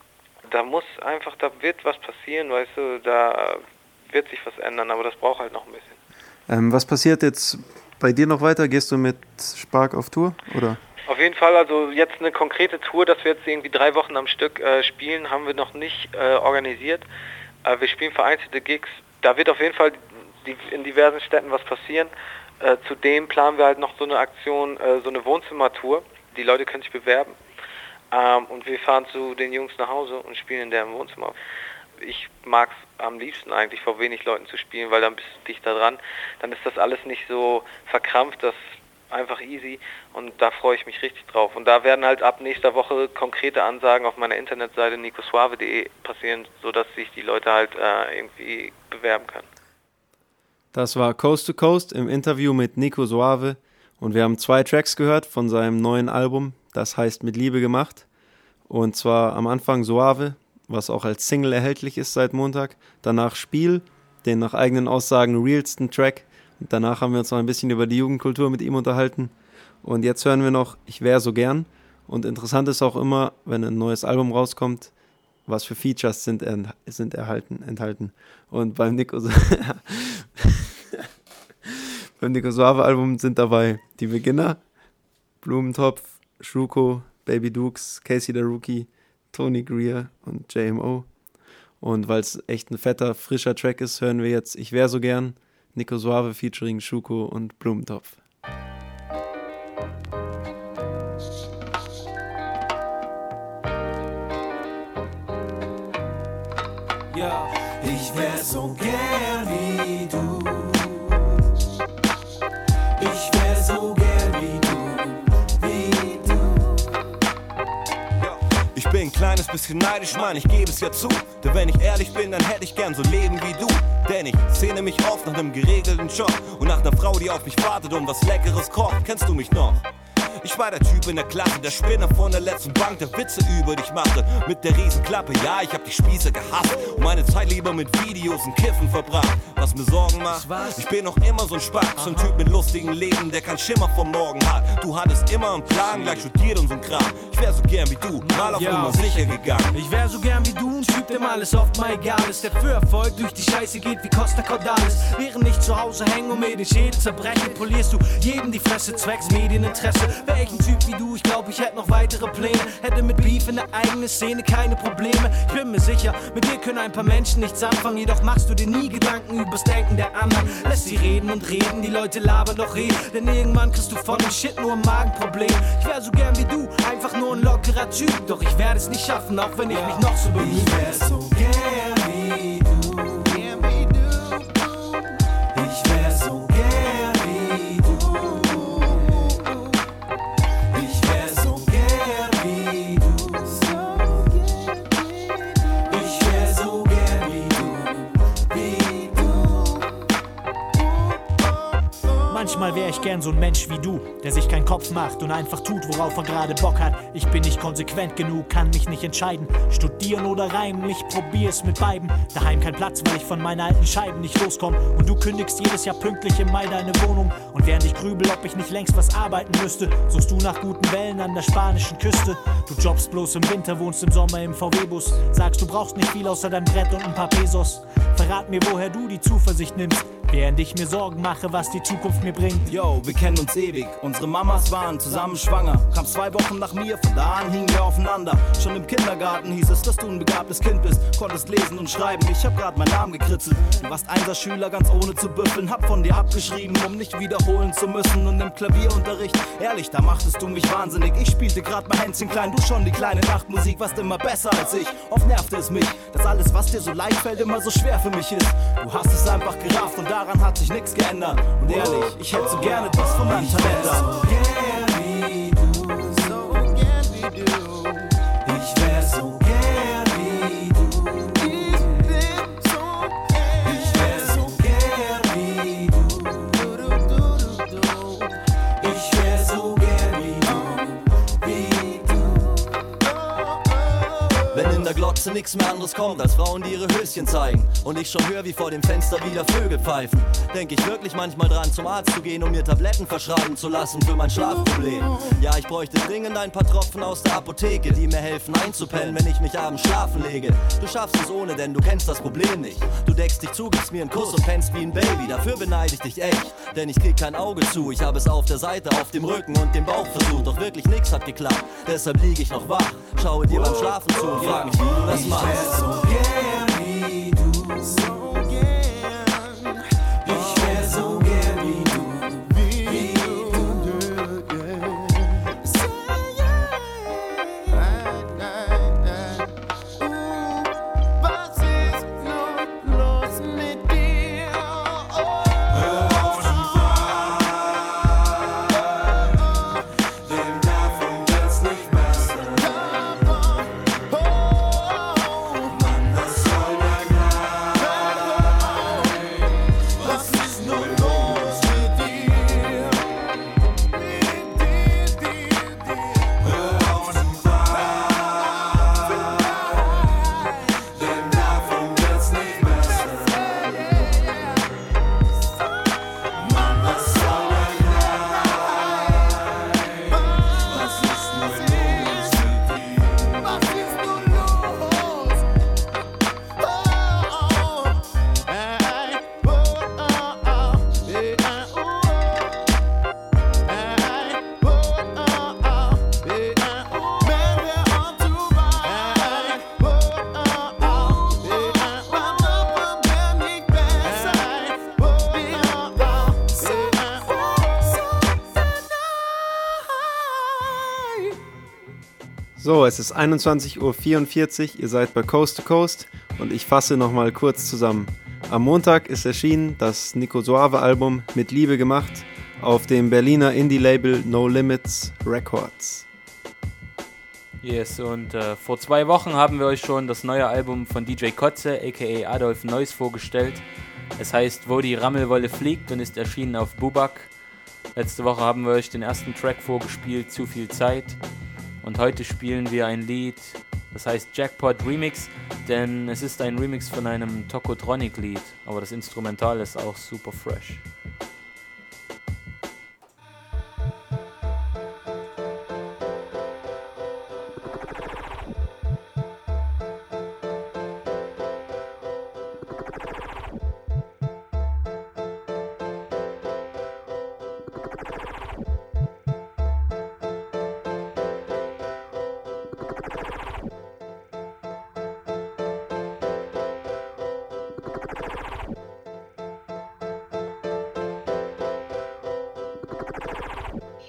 da muss einfach, da wird was passieren, weißt du, da wird sich was ändern, aber das braucht halt noch ein bisschen. Ähm, was passiert jetzt bei dir noch weiter? Gehst du mit Spark auf Tour, oder? Auf jeden Fall, also jetzt eine konkrete Tour, dass wir jetzt irgendwie drei Wochen am Stück äh, spielen, haben wir noch nicht äh, organisiert. Äh, wir spielen vereinzelte Gigs. Da wird auf jeden Fall die, in diversen Städten was passieren. Äh, zudem planen wir halt noch so eine Aktion, äh, so eine Wohnzimmertour. Die Leute können sich bewerben. Ähm, und wir fahren zu den Jungs nach Hause und spielen in deren Wohnzimmer. Ich mag es am liebsten eigentlich, vor wenig Leuten zu spielen, weil dann bist du dichter dran. Dann ist das alles nicht so verkrampft, das ist einfach easy und da freue ich mich richtig drauf. Und da werden halt ab nächster Woche konkrete Ansagen auf meiner Internetseite nicosuave punkt de passieren, sodass sich die Leute halt äh, irgendwie bewerben können. Das war Coast to Coast im Interview mit Nico Suave und wir haben zwei Tracks gehört von seinem neuen Album, das heißt Mit Liebe gemacht, und zwar am Anfang Suave, was auch als Single erhältlich ist seit Montag, danach Spiel, den nach eigenen Aussagen realsten Track, und danach haben wir uns noch ein bisschen über die Jugendkultur mit ihm unterhalten und jetzt hören wir noch Ich wär so gern, und interessant ist auch immer, wenn ein neues Album rauskommt, was für Features sind, er, sind erhalten, enthalten. Und beim Nico, beim Nico Suave Album sind dabei die Beginner, Blumentopf, Schuko, Baby Dukes, Casey the Rookie, Tony Greer und J M O. Und weil es echt ein fetter, frischer Track ist, hören wir jetzt Ich wär so gern, Nico Suave featuring Schuko und Blumentopf. Ja, ich wär so gern wie du. Ich wär so gern wie du, wie du. Ja, ich bin ein kleines bisschen neidisch, Mann, ich gebe es ja zu. Denn wenn ich ehrlich bin, dann hätte ich gern so Leben wie du. Denn ich sehne mich oft nach einem geregelten Job und nach einer Frau, die auf mich wartet und was Leckeres kocht. Kennst du mich noch? Ich war der Typ in der Klasse, der Spinner von der letzten Bank, der Witze über dich machte. Mit der Riesenklappe, ja, ich hab die Spieße gehasst und meine Zeit lieber mit Videos und Kiffen verbracht. Was mir Sorgen macht, ich bin noch immer so ein Spack, so ein Typ mit lustigem Leben, der kein Schimmer vom Morgen hat. Du hattest immer einen Plan, gleich studiert und so'n Kram. Ich wär so gern wie du, mal auf Nummer sicher gegangen. Ich wär so gern wie du, ein Typ, dem alles oft mal egal ist, der für Erfolg durch die Scheiße geht wie Costa Cordalis. Während ich zu Hause häng und mir den Schädel zerbreche, polierst du jedem die Fresse zwecks Medieninteresse. Wär ich ein Typ wie du, ich glaub, ich hätte noch weitere Pläne. Hätte mit Beef in der eigenen Szene keine Probleme. Ich bin mir sicher, mit dir können ein paar Menschen nichts anfangen. Jedoch machst du dir nie Gedanken übers Denken der anderen. Lässt sie reden und reden, die Leute labern doch eh. Denn irgendwann kriegst du von dem Shit nur ein Magenproblem. Ich wär so gern wie du, einfach nur ein lockerer Typ. Doch ich werde es nicht schaffen, auch wenn ich mich noch so bemühe. Ich wär so gern wie du. Ich wär so gern wie du. Ich wär so gern wie du. Ich wär so gern wie du, wie du. Manchmal wär ich gern so ein Mensch wie du, der sich keinen Kopf macht und einfach tut, worauf er gerade Bock hat. Ich bin nicht konsequent genug, kann mich nicht entscheiden. Studieren oder reimen, ich probier's mit beiden. Daheim kein Platz, weil ich von meinen alten Scheiben nicht loskomm. Und du kündigst jedes Jahr pünktlich im Mai deine Wohnung. Und während ich grübel, ob ich nicht längst was arbeiten müsste, suchst du nach guten Wellen an der spanischen Küste. Du jobbst bloß im Winter, wohnst im Sommer im V W-Bus. Sagst, du brauchst nicht viel außer dein Brett und ein paar Pesos. Verrat mir, woher du die Zuversicht nimmst, während ich mir Sorgen mache, was die Zukunft mir bringt. Yo, wir kennen uns ewig, unsere Mamas waren zusammen schwanger. Kam zwei Wochen nach mir, von da an hingen wir aufeinander. Schon im Kindergarten hieß es, dass du ein begabtes Kind bist. Konntest lesen und schreiben, ich hab grad meinen Namen gekritzelt. Du warst Einserschüler, ganz ohne zu büffeln. Hab von dir abgeschrieben, um nicht wiederholen zu müssen. Und im Klavierunterricht, ehrlich, da machtest du mich wahnsinnig. Ich spielte grad mein Händchen klein, du schon die kleine Nachtmusik. Warst immer besser als ich, oft nervte es mich, dass alles, was dir so leicht fällt, immer so schwer für mich ist. Du hast es einfach gerafft und daran hat sich nichts geändert. Und ehrlich, ich hätte so gerne etwas von meinem Talent da. So gern wie du, so gern wie du. Ich wär so gern wie du. Ich bin so gern. Ich wär so gern wie du. Du, du, du, du, du. Ich wär so gern wie du, wie du. Wenn in der Glotze nichts mehr anderes kommt, als Frauen, die ihre Höschen zeigen. Und ich schon höre, wie vor dem Fenster wieder Vögel pfeifen. Denk ich wirklich manchmal dran, zum Arzt zu gehen, um mir Tabletten verschreiben zu lassen für mein Schlafproblem. Ja, ich bräuchte dringend ein paar Tropfen aus der Apotheke, die mir helfen einzupennen, wenn ich mich abends schlafen lege. Du schaffst es ohne, denn du kennst das Problem nicht. Du deckst dich zu, gibst mir einen Kuss und pennst wie ein Baby. Dafür beneide ich dich echt, denn ich krieg kein Auge zu. Ich habe es auf der Seite, auf dem Rücken und dem Bauch versucht, doch wirklich nix hat geklappt. Deshalb liege ich noch wach, schaue dir beim Schlafen zu und frag mich, wie du das machst. Ich wär so gern wie du, so gern. Ich wär so gern wie du, wie du. Was ist noch los mit dir? Hör auf zu fahren, denn davon wird's nicht besser. Mann, das soll ja gleich. Was ist nur los mit dir? Mit dir, dir, dir. Hör auf zu fahren, denn davon wird's nicht besser. Mann, das soll ja gleich. Was ist nur los mit dir? Was ist nur los? Oh, oh, hey, oh, oh, oh, hey, oh, oh, hey, oh, oh, oh, hey, oh, wenn wir on Tour hey, oh, oh, oh, hey, wann kommt der nicht besser? Oh, oh, oh, hey, So, es ist einundzwanzig Uhr vierundvierzig, ihr seid bei Coast to Coast und ich fasse nochmal kurz zusammen. Am Montag ist erschienen das Nico Suave Album Mit Liebe gemacht auf dem Berliner Indie-Label No Limits Records. Yes, und äh, vor zwei Wochen haben wir euch schon das neue Album von D J Kotze, aka Adolf Neuss, vorgestellt. Es heißt Wo die Rammelwolle fliegt und ist erschienen auf Bubak. Letzte Woche haben wir euch den ersten Track vorgespielt, Zu viel Zeit. Und heute spielen wir ein Lied, das heißt Jackpot Remix, denn es ist ein Remix von einem Tokotronic-Lied, aber das Instrumental ist auch super fresh.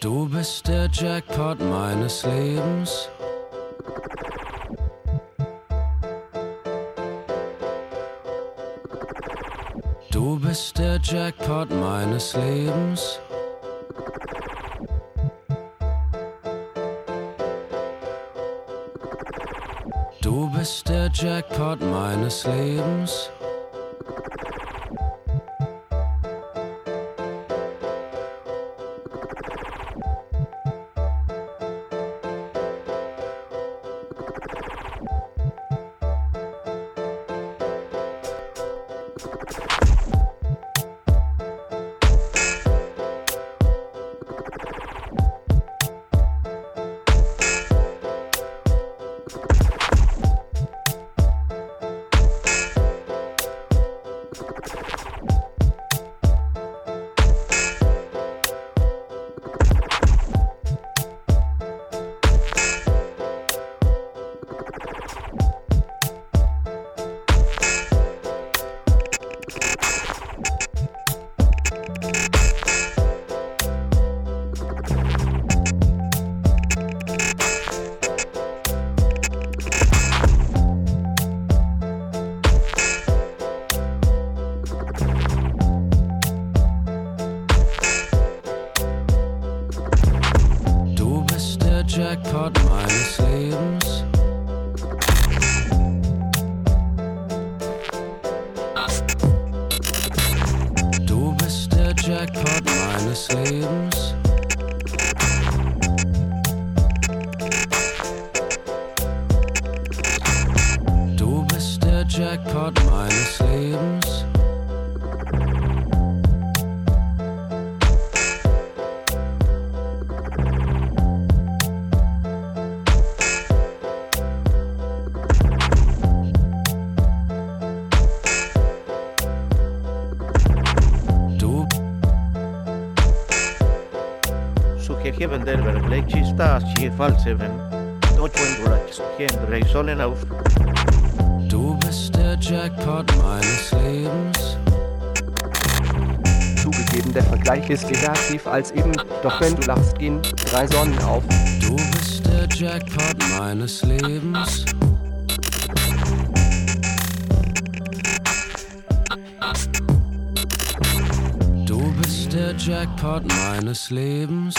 Du bist der Jackpot meines Lebens. Du bist der Jackpot meines Lebens. Du bist der Jackpot meines Lebens. Jackpot meines Lebens. Du bist der Jackpot meines Lebens. Du bist der Jackpot meines Lebens. Sugería vender vergleichista, si false ven. Deutschland Rats, Henry sollen auf. Du bist der Jackpot meines Lebens. Zugegeben, der Vergleich ist negativ als eben, doch wenn du lachst, gehen drei Sonnen auf. Du bist der Jackpot meines Lebens. Du bist der Jackpot meines Lebens.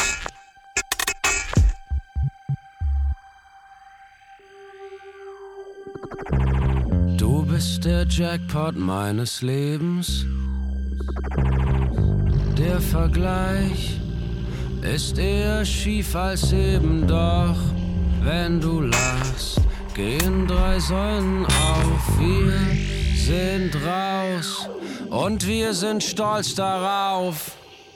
Du bist der Jackpot meines Lebens. Der Vergleich ist eher schief als eben, doch wenn du lachst, gehen drei Säulen auf. Wir sind raus und wir sind stolz darauf.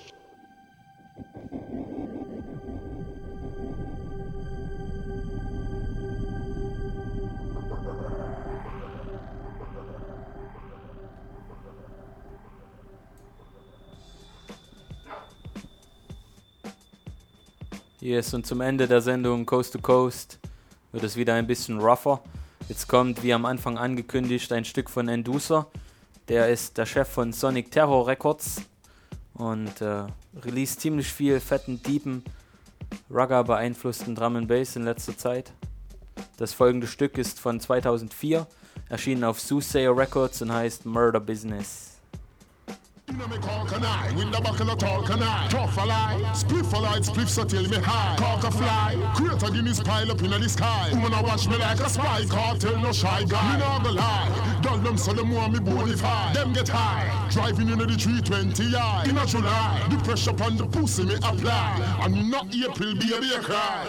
Yes, und zum Ende der Sendung Coast to Coast wird es wieder ein bisschen rougher. Jetzt kommt, wie am Anfang angekündigt, ein Stück von Enducer. Der ist der Chef von Sonic Terror Records und äh, released ziemlich viel fetten, deepen, Rugger beeinflussten Drum and Bass in letzter Zeit. Das folgende Stück ist von zweitausendvier, erschienen auf Soothsayer Records und heißt Murder Business. Inna me call can I, with the buckle of talk can I. Tough a lie, spliff a light, spliff so till me high. Cock a fly, create a Guinness pile up inna the sky. Woman a watch me like a spy, cartel no shy guy. Me nah go lie, dog them so them want me bonify. Them get high, driving inna the three twenty I. Inna July, the pressure upon the pussy me apply. And not April baby a cry.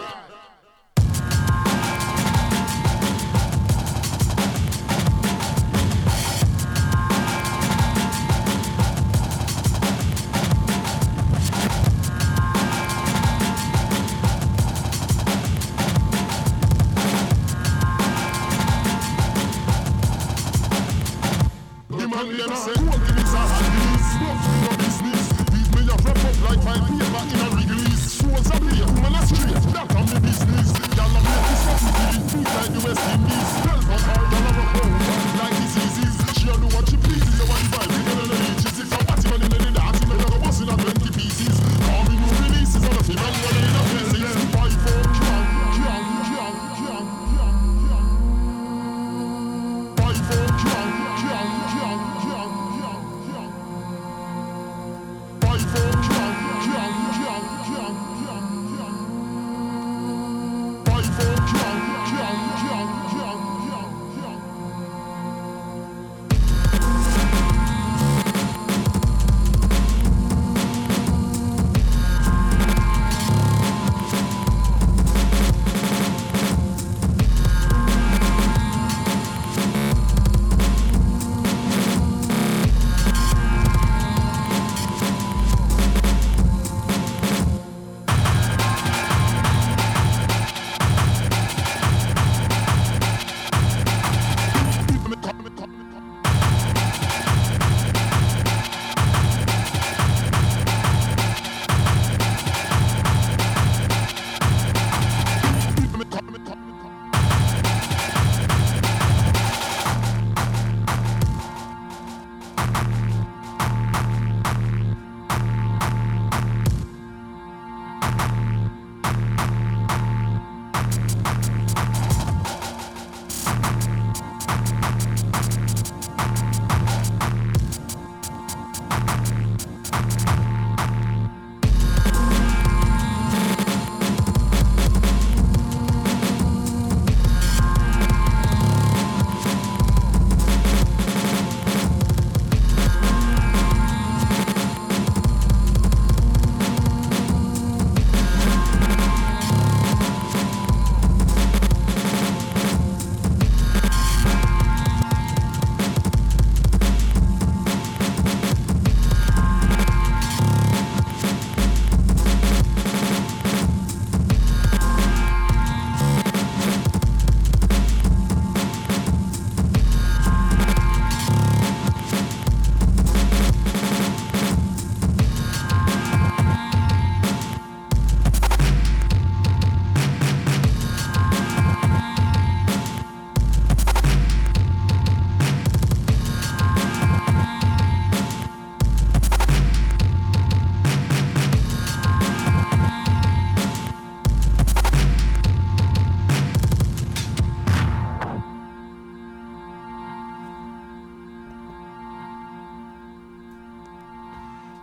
Them say, what the is a release? Snuff in your business. Beat me up, wrap up like five paper in a release. Swords a play, woman a straight. That can be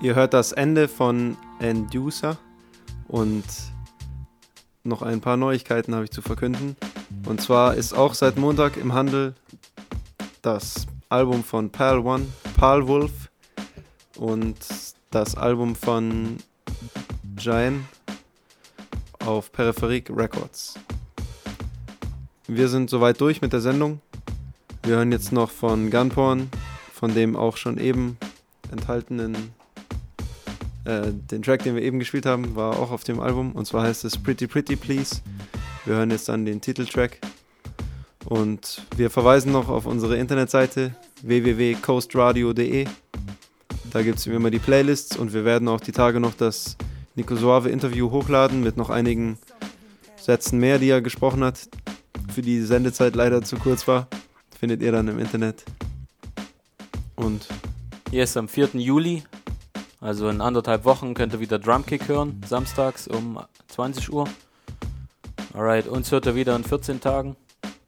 Ihr hört das Ende von Enducer und noch ein paar Neuigkeiten habe ich zu verkünden. Und zwar ist auch seit Montag im Handel das Album von Pal One, Pal Wolf und das Album von Jain auf Peripherik Records. Wir sind soweit durch mit der Sendung. Wir hören jetzt noch von Gunporn, von dem auch schon eben enthaltenen, äh, den Track, den wir eben gespielt haben, war auch auf dem Album. Und zwar heißt es Pretty Pretty Please. Wir hören jetzt dann den Titeltrack. Und wir verweisen noch auf unsere Internetseite w w w punkt coastradio punkt d e. Da gibt es wie immer die Playlists und wir werden auch die Tage noch das Nico Suave Interview hochladen mit noch einigen Sätzen mehr, die er gesprochen hat, für die Sendezeit leider zu kurz war. Findet ihr dann im Internet. Und hier ist am vierten Juli, also in anderthalb Wochen, könnt ihr wieder Drumkick hören, samstags um zwanzig Uhr. Alright, uns hört ihr wieder in vierzehn Tagen.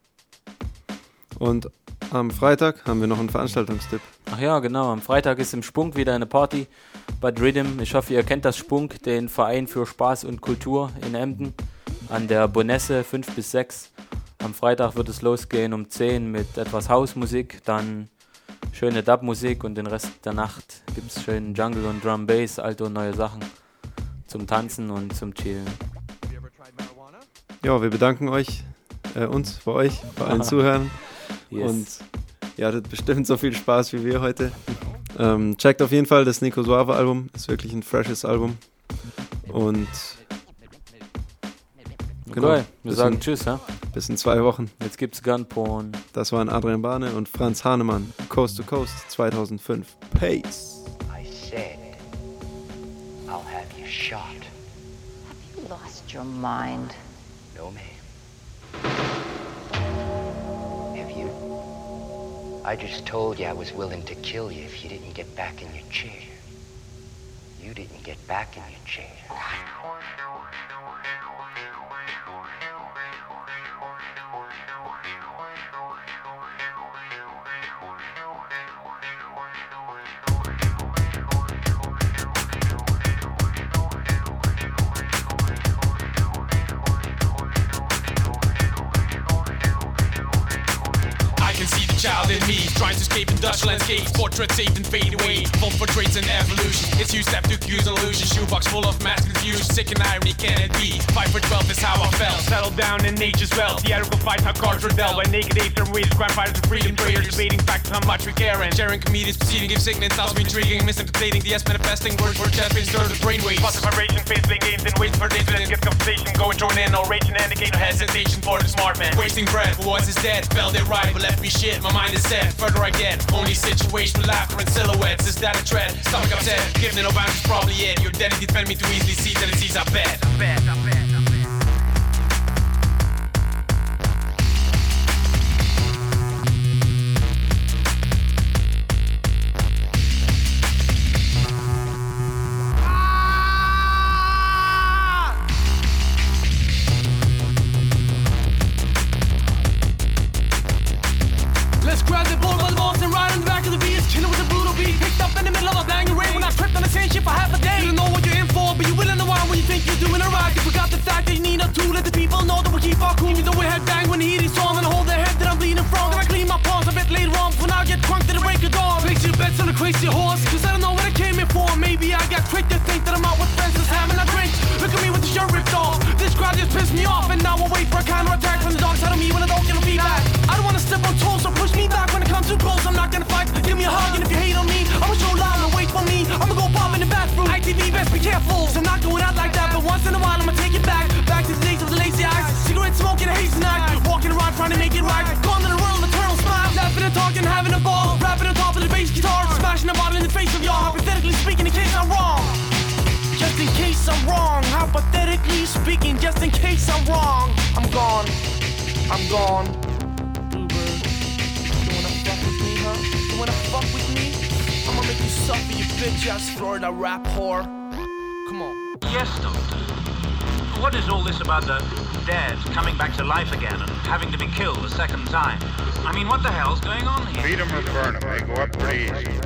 Und am Freitag haben wir noch einen Veranstaltungstipp. Ach ja, genau, am Freitag ist im Spunk wieder eine Party bei Rhythm. Ich hoffe, ihr kennt das Spunk, den Verein für Spaß und Kultur in Emden, an der Bonesse fünf bis sechs. Am Freitag wird es losgehen um zehn mit etwas Hausmusik, dann schöne Dub-Musik und den Rest der Nacht gibt es schönen Jungle und Drum Bass, alte und neue Sachen zum Tanzen und zum Chillen. Ja, wir bedanken euch, äh, uns, bei euch, bei allen Zuhörern. Yes. Und ihr hattet bestimmt so viel Spaß wie wir heute. Ähm, checkt auf jeden Fall das Nico Suave Album, ist wirklich ein freshes Album. Und genau, okay, wir sagen in, Tschüss, ja? Bis in zwei Wochen. Jetzt gibt's Gunporn. Das waren Adrian Bane und Franz Hahnemann, Coast to Coast zweitausendfünf. Peace. I said, I'll have you shot. Have you lost your mind? No, ma'am. Have you? I just told you I was willing to kill you if you didn't get back in your chair. You didn't get back in your chair. Child in me, trying to escape industrial landscapes, portraits saved and fade away, false portraits and evolution. It's you step to cues and illusions, shoebox full of mass confusion, sick and irony can it be? Five for twelve is how I felt. Settle down in nature's well, theatrical fights how cards were dealt. By naked apes and ways, crime fighters and freedom traders, debating facts how much we care and sharing comedians, proceeding, give signal, thoughts be intriguing, misinterpreting the S manifesting words for chest, being stirred with brainwaves. Positive vibration, face playing games and waits for days, then gets conversation, going join in, no raging, indicate no hesitation for the smart man. Wasting breath, who once is dead, felt it right, but left me shit, my mind is set. Further I get, only situation with laughter and silhouettes. Is that a threat? Stomach upset, giving no bounds is probably it. Your identity defend me too easily, see tendencies I bet. I bet, I bet. Crazy horse, cause I don't know what I came here for. Maybe I got quick to think that I'm out with friends just having a drink. Look at me with the shirt ripped off. This crowd just pissed me off, and now I wait for a counterattack from the dark side of me when I don't get no feedback. I don't wanna step on toes, so push me back when it comes too close. I'm not gonna fight. Give me a hug, and if you hate on me, I'ma show love and wait for me. I'ma go pop in the bathroom. I T V, best be careful. I'm not going out like that, but once in a while I'ma take it back. Back to the days of the lazy eyes. Cigarette smoking, a hazy night. Walking around trying to make it right. Gone to the world, eternal smile. Laughing and talking, having a ball. Rapping on top of the bass guitar. Smashing a bottle in the face of y'all. Hypothetically speaking, in case I'm wrong. Just in case I'm wrong. Hypothetically speaking, just in case I'm wrong. I'm gone. I'm gone. Bluebird, you wanna fuck with me, huh? You wanna fuck with me? I'ma make you suffer, you bitch-ass Florida rap whore. Come on. Yes, Doctor. What is all this about the dead coming back to life again and having to be killed a second time? I mean, what the hell's going on here? Feed them or burn them. They go up pretty easy.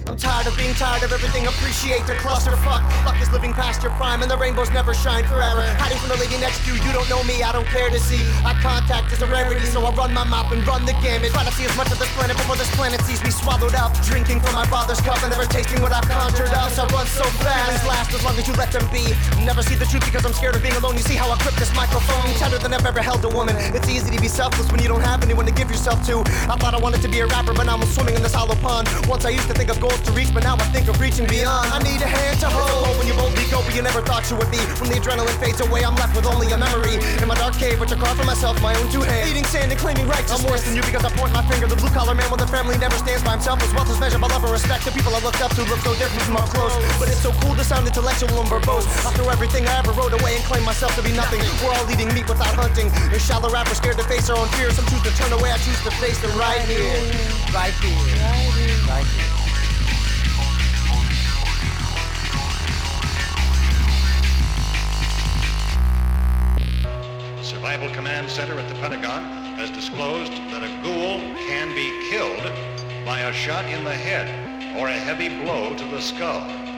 I'm tired of being tired of everything, appreciate the clusterfuck. Fuck is living past your prime and the rainbows never shine forever. Hiding from the lady next to you, you don't know me, I don't care to see. Eye contact is a rarity, so I run my mouth and run the gamut. Try to see as much of this planet before this planet sees me swallowed up. Drinking from my father's cup and never tasting what I've conjured up. So I run so fast, feelings last as long as you let them be. Never see the truth because I'm scared of being alone. You see how I grip this microphone tighter than I've ever held a woman. It's easy to be selfless when you don't have anyone to give yourself to. I thought I wanted to be a rapper, but now I'm swimming in this hollow pond. Once I used to think of goals to reach, but now I think of reaching beyond. I need a hand to hold when you boldly go, but you never thought you would be. When the adrenaline fades away, I'm left with only a memory. In my dark cave, which I carved for myself, my own two hands. Eating sand and claiming righteousness. I'm worse than you because I point my finger. The blue collar man with a family never stands by himself. His wealth is measured by love and respect. The people I looked up to look so different from up close. But it's so cool to sound intellectual and verbose. I throw everything I ever wrote away and claim myself to be nothing. We're all eating meat without hunting. There's shallow rappers scared to face their own fears. Some choose to turn away, I choose to face them right here. Right here. Right here. Survival Command Center at the Pentagon has disclosed that a ghoul can be killed by a shot in the head or a heavy blow to the skull.